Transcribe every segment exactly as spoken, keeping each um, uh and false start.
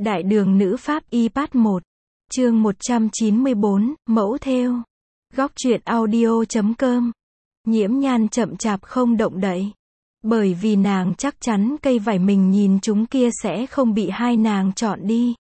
Đại đường nữ pháp y part một. Chương một trăm chín mươi bốn, mẫu thêu. Góc truyện audio chấm com. Nhiễm Nhan chậm chạp không động đậy. Bởi vì nàng chắc chắn cây vải mình nhìn chúng kia sẽ không bị hai nàng chọn đi.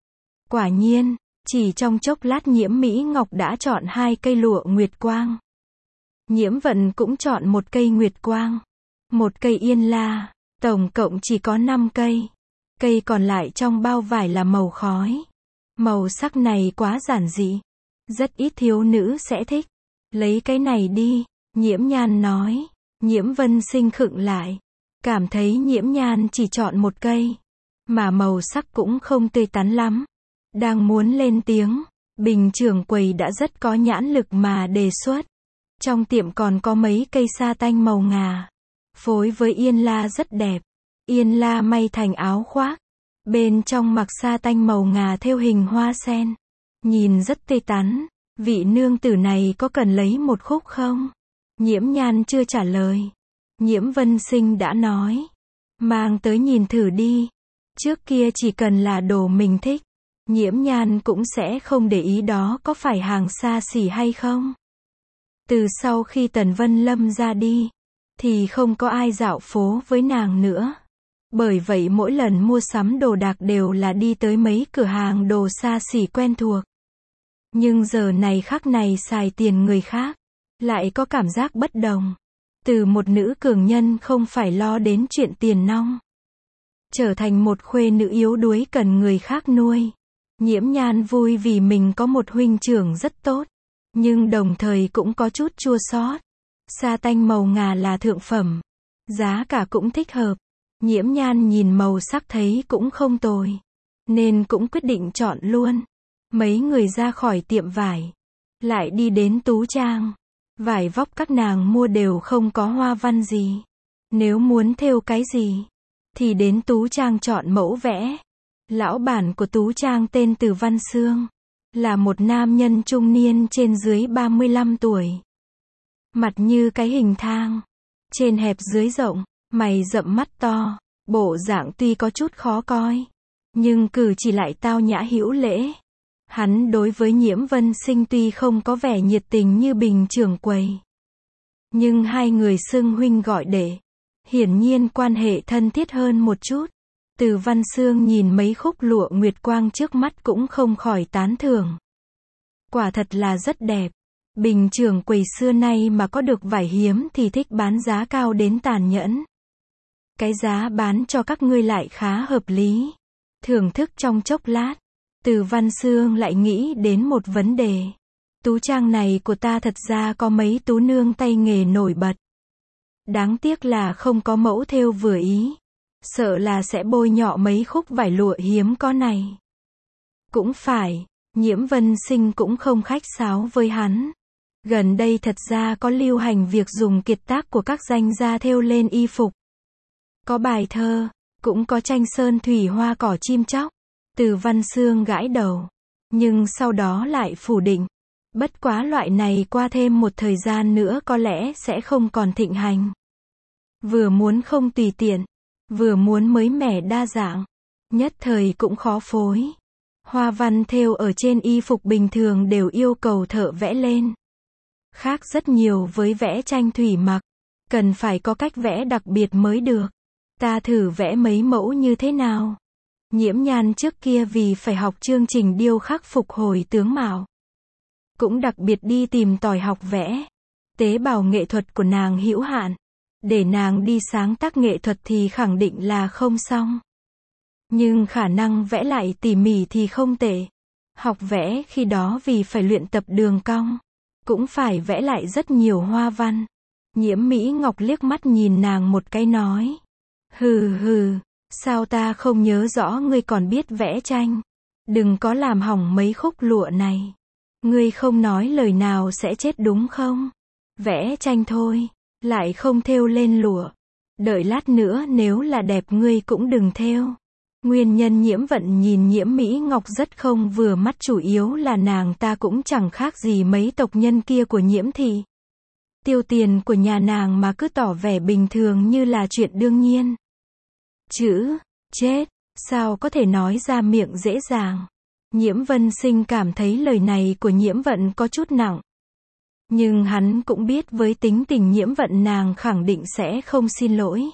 Quả nhiên, chỉ trong chốc lát Nhiễm Mỹ Ngọc đã chọn hai cây lụa nguyệt quang. Nhiễm Vận cũng chọn một cây nguyệt quang, một cây yên la, tổng cộng chỉ có năm cây. Cây còn lại trong bao vải là màu khói. Màu sắc này quá giản dị, rất ít thiếu nữ sẽ thích. Lấy cái này đi, Nhiễm Nhan nói. Nhiễm Vân Sinh khựng lại, cảm thấy Nhiễm Nhan chỉ chọn một cây, mà màu sắc cũng không tươi tắn lắm. Đang muốn lên tiếng, Bình trưởng quầy đã rất có nhãn lực mà đề xuất. Trong tiệm còn có mấy cây sa tanh màu ngà, phối với yên la rất đẹp. Yên la may thành áo khoác, bên trong mặc sa tanh màu ngà thêu hình hoa sen, nhìn rất tươi tắn. Vị nương tử này có cần lấy một khúc không? Nhiễm Nhan chưa trả lời. Nhiễm Vân Sinh đã nói, mang tới nhìn thử đi. Trước kia chỉ cần là đồ mình thích, Nhiễm Nhan cũng sẽ không để ý đó có phải hàng xa xỉ hay không. Từ sau khi Tần Vân Lâm ra đi, thì không có ai dạo phố với nàng nữa. Bởi vậy mỗi lần mua sắm đồ đạc đều là đi tới mấy cửa hàng đồ xa xỉ quen thuộc. Nhưng giờ này khắc này xài tiền người khác, lại có cảm giác bất đồng. Từ một nữ cường nhân không phải lo đến chuyện tiền nong, trở thành một khuê nữ yếu đuối cần người khác nuôi. Nhiễm Nhan vui vì mình có một huynh trưởng rất tốt, nhưng đồng thời cũng có chút chua xót. Sa tanh màu ngà là thượng phẩm, giá cả cũng thích hợp. Nhiễm Nhan nhìn màu sắc thấy cũng không tồi, nên cũng quyết định chọn luôn. Mấy người ra khỏi tiệm vải, lại đi đến tú trang. Vải vóc các nàng mua đều không có hoa văn gì. Nếu muốn thêu cái gì, thì đến tú trang chọn mẫu vẽ. Lão bản của tú trang tên Từ Văn Xương, là một nam nhân trung niên trên dưới ba mươi lăm tuổi. Mặt như cái hình thang, trên hẹp dưới rộng, mày rậm mắt to, bộ dạng tuy có chút khó coi, nhưng cử chỉ lại tao nhã hữu lễ. Hắn đối với Nhiễm Vân Sinh tuy không có vẻ nhiệt tình như Bình trưởng quầy, nhưng hai người xưng huynh gọi đệ, hiển nhiên quan hệ thân thiết hơn một chút. Từ Văn Xương nhìn mấy khúc lụa nguyệt quang trước mắt cũng không khỏi tán thưởng. Quả thật là rất đẹp. Bình trưởng quầy xưa nay mà có được vải hiếm thì thích bán giá cao đến tàn nhẫn. Cái giá bán cho các ngươi lại khá hợp lý. Thưởng thức trong chốc lát, Từ Văn Xương lại nghĩ đến một vấn đề. Tú trang này của ta thật ra có mấy tú nương tay nghề nổi bật. Đáng tiếc là không có mẫu thêu vừa ý. Sợ là sẽ bôi nhọ mấy khúc vải lụa hiếm có này. Cũng phải, Nhiễm Vân Sinh cũng không khách sáo với hắn. Gần đây thật ra có lưu hành việc dùng kiệt tác của các danh gia thêu lên y phục. Có bài thơ, cũng có tranh sơn thủy hoa cỏ chim chóc. Từ Văn Xương gãi đầu, nhưng sau đó lại phủ định. Bất quá loại này qua thêm một thời gian nữa có lẽ sẽ không còn thịnh hành. Vừa muốn không tùy tiện, vừa muốn mới mẻ đa dạng, nhất thời cũng khó phối. Hoa văn thêu ở trên y phục bình thường đều yêu cầu thợ vẽ lên. Khác rất nhiều với vẽ tranh thủy mặc, cần phải có cách vẽ đặc biệt mới được. Ta thử vẽ mấy mẫu như thế nào. Nhiễm Nhan trước kia vì phải học chương trình điêu khắc phục hồi tướng mạo, cũng đặc biệt đi tìm tòi học vẽ. Tế bào nghệ thuật của nàng hữu hạn, để nàng đi sáng tác nghệ thuật thì khẳng định là không xong. Nhưng khả năng vẽ lại tỉ mỉ thì không tệ. Học vẽ khi đó vì phải luyện tập đường cong, cũng phải vẽ lại rất nhiều hoa văn. Nhiễm Mỹ Ngọc liếc mắt nhìn nàng một cái nói. Hừ hừ, sao ta không nhớ rõ ngươi còn biết vẽ tranh. Đừng có làm hỏng mấy khúc lụa này. Ngươi không nói lời nào sẽ chết đúng không? Vẽ tranh thôi, lại không thêu lên lụa. Đợi lát nữa nếu là đẹp ngươi cũng đừng thêu. Nguyên nhân Nhiễm Vận nhìn Nhiễm Mỹ Ngọc rất không vừa mắt chủ yếu là nàng ta cũng chẳng khác gì mấy tộc nhân kia của Nhiễm thị. Tiêu tiền của nhà nàng mà cứ tỏ vẻ bình thường như là chuyện đương nhiên. Chữ, chết, sao có thể nói ra miệng dễ dàng. Nhiễm Vân Sinh cảm thấy lời này của Nhiễm Vận có chút nặng. Nhưng hắn cũng biết với tính tình Nhiễm Vận nàng khẳng định sẽ không xin lỗi.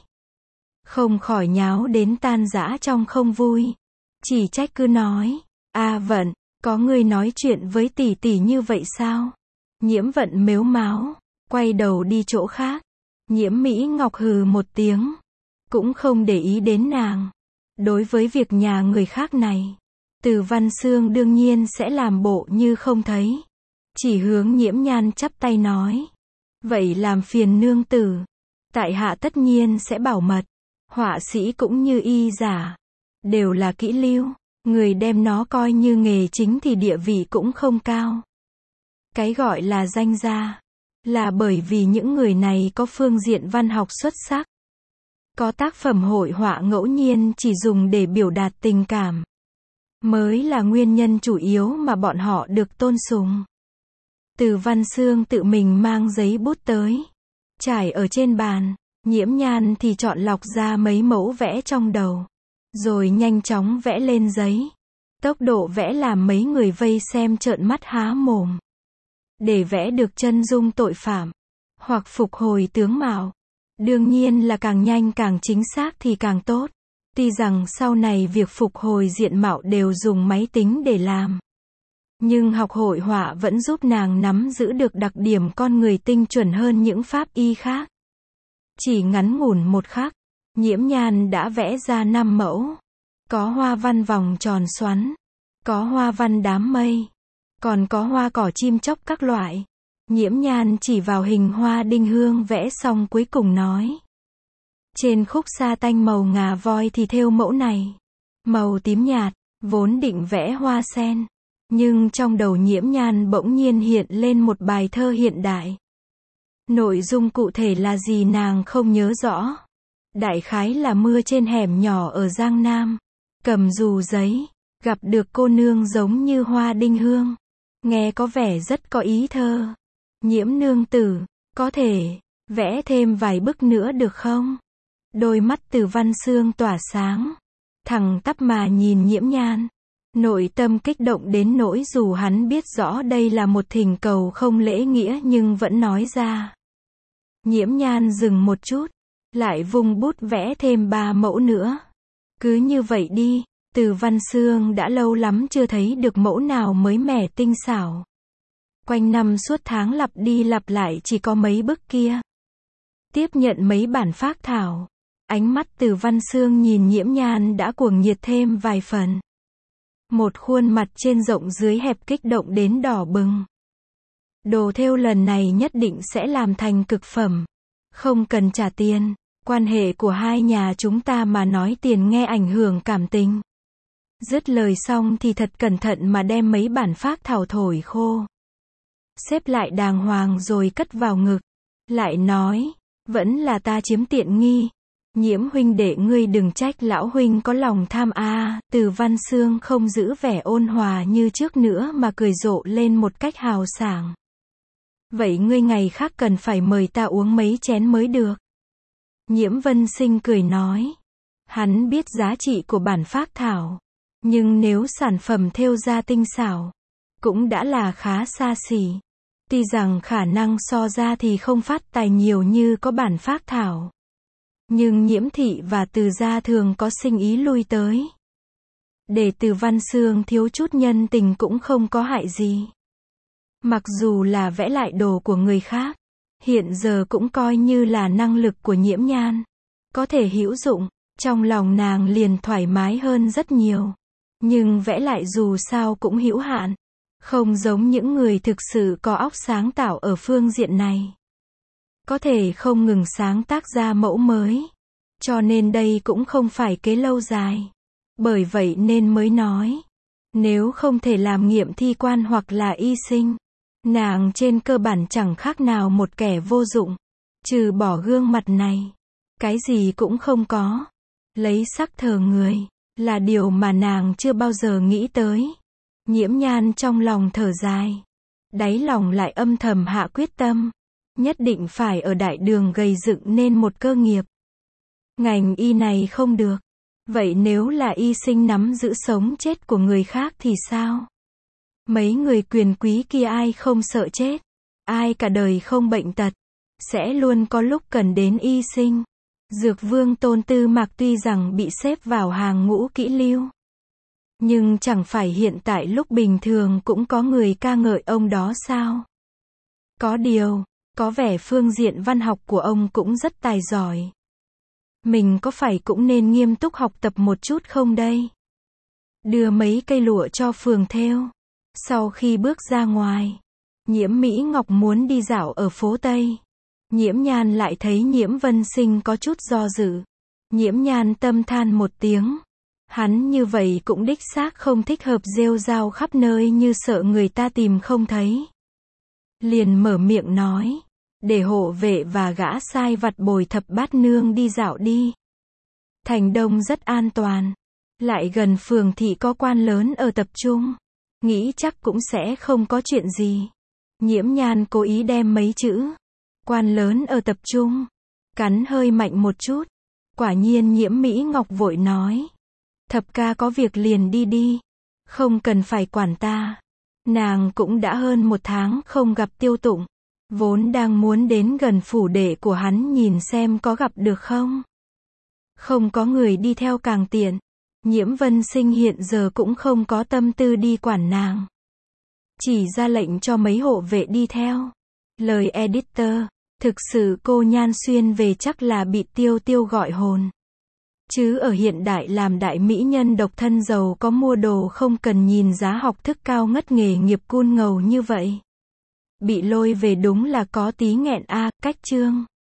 Không khỏi nháo đến tan rã trong không vui. Chỉ trách cứ nói, a Vận, có người nói chuyện với tỷ tỷ như vậy sao? Nhiễm Vận mếu máo, quay đầu đi chỗ khác. Nhiễm Mỹ Ngọc hừ một tiếng, cũng không để ý đến nàng. Đối với việc nhà người khác này, Từ Văn Xương đương nhiên sẽ làm bộ như không thấy. Chỉ hướng Nhiễm Nhan chắp tay nói, vậy làm phiền nương tử, tại hạ tất nhiên sẽ bảo mật. Họa sĩ cũng như y giả, đều là kỹ lưu, người đem nó coi như nghề chính thì địa vị cũng không cao. Cái gọi là danh gia, là bởi vì những người này có phương diện văn học xuất sắc. Có tác phẩm hội họa ngẫu nhiên chỉ dùng để biểu đạt tình cảm, mới là nguyên nhân chủ yếu mà bọn họ được tôn sùng. Từ Văn Xương tự mình mang giấy bút tới, trải ở trên bàn. Nhiễm Nhan thì chọn lọc ra mấy mẫu vẽ trong đầu, rồi nhanh chóng vẽ lên giấy. Tốc độ vẽ làm mấy người vây xem trợn mắt há mồm. Để vẽ được chân dung tội phạm, hoặc phục hồi tướng mạo, đương nhiên là càng nhanh càng chính xác thì càng tốt. Tuy rằng sau này việc phục hồi diện mạo đều dùng máy tính để làm, nhưng học hội họa vẫn giúp nàng nắm giữ được đặc điểm con người tinh chuẩn hơn những pháp y khác. Chỉ ngắn ngủn một khắc, Nhiễm Nhan đã vẽ ra năm mẫu. Có hoa văn vòng tròn xoắn, có hoa văn đám mây, còn có hoa cỏ chim chóc các loại. Nhiễm Nhan chỉ vào hình hoa đinh hương vẽ xong cuối cùng nói, trên khúc sa tanh màu ngà voi thì thêu mẫu này, màu tím nhạt, vốn định vẽ hoa sen, nhưng trong đầu Nhiễm Nhan bỗng nhiên hiện lên một bài thơ hiện đại. Nội dung cụ thể là gì nàng không nhớ rõ. Đại khái là mưa trên hẻm nhỏ ở Giang Nam, cầm dù giấy, gặp được cô nương giống như hoa đinh hương. Nghe có vẻ rất có ý thơ. Nhiễm nương tử, có thể vẽ thêm vài bức nữa được không? Đôi mắt Từ Văn Xương tỏa sáng, thẳng tắp mà nhìn Nhiễm Nhan. Nội tâm kích động đến nỗi dù hắn biết rõ đây là một thỉnh cầu không lễ nghĩa nhưng vẫn nói ra. Nhiễm Nhan dừng một chút, lại vung bút vẽ thêm ba mẫu nữa. Cứ như vậy đi, Từ Văn Xương đã lâu lắm chưa thấy được mẫu nào mới mẻ tinh xảo. Quanh năm suốt tháng lặp đi lặp lại chỉ có mấy bức kia. Tiếp nhận mấy bản phác thảo, ánh mắt Từ Văn Xương nhìn Nhiễm Nhan đã cuồng nhiệt thêm vài phần. Một khuôn mặt trên rộng dưới hẹp kích động đến đỏ bừng. Đồ thêu lần này nhất định sẽ làm thành cực phẩm. Không cần trả tiền. Quan hệ của hai nhà chúng ta mà nói tiền nghe ảnh hưởng cảm tình. Dứt lời xong thì thật cẩn thận mà đem mấy bản phác thảo thổi khô. Xếp lại đàng hoàng rồi cất vào ngực. Lại nói, vẫn là ta chiếm tiện nghi. Nhiễm huynh đệ ngươi đừng trách lão huynh có lòng tham a. À, Từ Văn Xương không giữ vẻ ôn hòa như trước nữa mà cười rộ lên một cách hào sảng. Vậy ngươi ngày khác cần phải mời ta uống mấy chén mới được. Nhiễm Vân Sinh cười nói. Hắn biết giá trị của bản phác thảo. Nhưng nếu sản phẩm thêu ra tinh xảo, cũng đã là khá xa xỉ. Tuy rằng khả năng so ra thì không phát tài nhiều như có bản phác thảo. Nhưng Nhiễm thị và Từ gia thường có sinh ý lui tới. Để Từ Văn Xương thiếu chút nhân tình cũng không có hại gì. Mặc dù là vẽ lại đồ của người khác, hiện giờ cũng coi như là năng lực của Nhiễm Nhan. Có thể hữu dụng, trong lòng nàng liền thoải mái hơn rất nhiều. Nhưng vẽ lại dù sao cũng hữu hạn. Không giống những người thực sự có óc sáng tạo ở phương diện này. Có thể không ngừng sáng tác ra mẫu mới. Cho nên đây cũng không phải kế lâu dài. Bởi vậy nên mới nói. Nếu không thể làm nghiệm thi quan hoặc là y sinh, nàng trên cơ bản chẳng khác nào một kẻ vô dụng. Trừ bỏ gương mặt này, cái gì cũng không có. Lấy sắc thờ người, là điều mà nàng chưa bao giờ nghĩ tới. Nhiễm Nhan trong lòng thở dài. Đáy lòng lại âm thầm hạ quyết tâm. Nhất định phải ở đại đường gầy dựng nên một cơ nghiệp. Ngành y này không được. Vậy nếu là y sinh nắm giữ sống chết của người khác thì sao? Mấy người quyền quý kia ai không sợ chết? Ai cả đời không bệnh tật? Sẽ luôn có lúc cần đến y sinh. Dược vương Tôn Tư Mạc tuy rằng bị xếp vào hàng ngũ kỹ lưu, nhưng chẳng phải hiện tại lúc bình thường cũng có người ca ngợi ông đó sao? Có điều, có vẻ phương diện văn học của ông cũng rất tài giỏi. Mình có phải cũng nên nghiêm túc học tập một chút không đây? Đưa mấy cây lụa cho Phường thêu. Sau khi bước ra ngoài, Nhiễm Mỹ Ngọc muốn đi dạo ở phố Tây. Nhiễm Nhan lại thấy Nhiễm Vân Sinh có chút do dự. Nhiễm Nhan tâm than một tiếng. Hắn như vậy cũng đích xác không thích hợp rêu rao khắp nơi như sợ người ta tìm không thấy. Liền mở miệng nói, để hộ vệ và gã sai vặt Bồi Thập Bát Nương đi dạo đi. Thành Đông rất an toàn, lại gần phường thị có quan lớn ở tập trung, nghĩ chắc cũng sẽ không có chuyện gì. Nhiễm Nhan cố ý đem mấy chữ quan lớn ở tập trung cắn hơi mạnh một chút. Quả nhiên Nhiễm Mỹ Ngọc vội nói, thập ca có việc liền đi đi, không cần phải quản ta. Nàng cũng đã hơn một tháng không gặp Tiêu Tụng, vốn đang muốn đến gần phủ đệ của hắn nhìn xem có gặp được không. Không có người đi theo càng tiện. Nhiễm Vân Sinh hiện giờ cũng không có tâm tư đi quản nàng, chỉ ra lệnh cho mấy hộ vệ đi theo. Lời editor, thực sự cô Nhan Xuyên về chắc là bị Tiêu Tiêu gọi hồn. Chứ ở hiện đại làm đại mỹ nhân độc thân giàu có mua đồ không cần nhìn giá học thức cao ngất nghề nghiệp cun ngầu như vậy. Bị lôi về đúng là có tí nghẹn a. Cách chương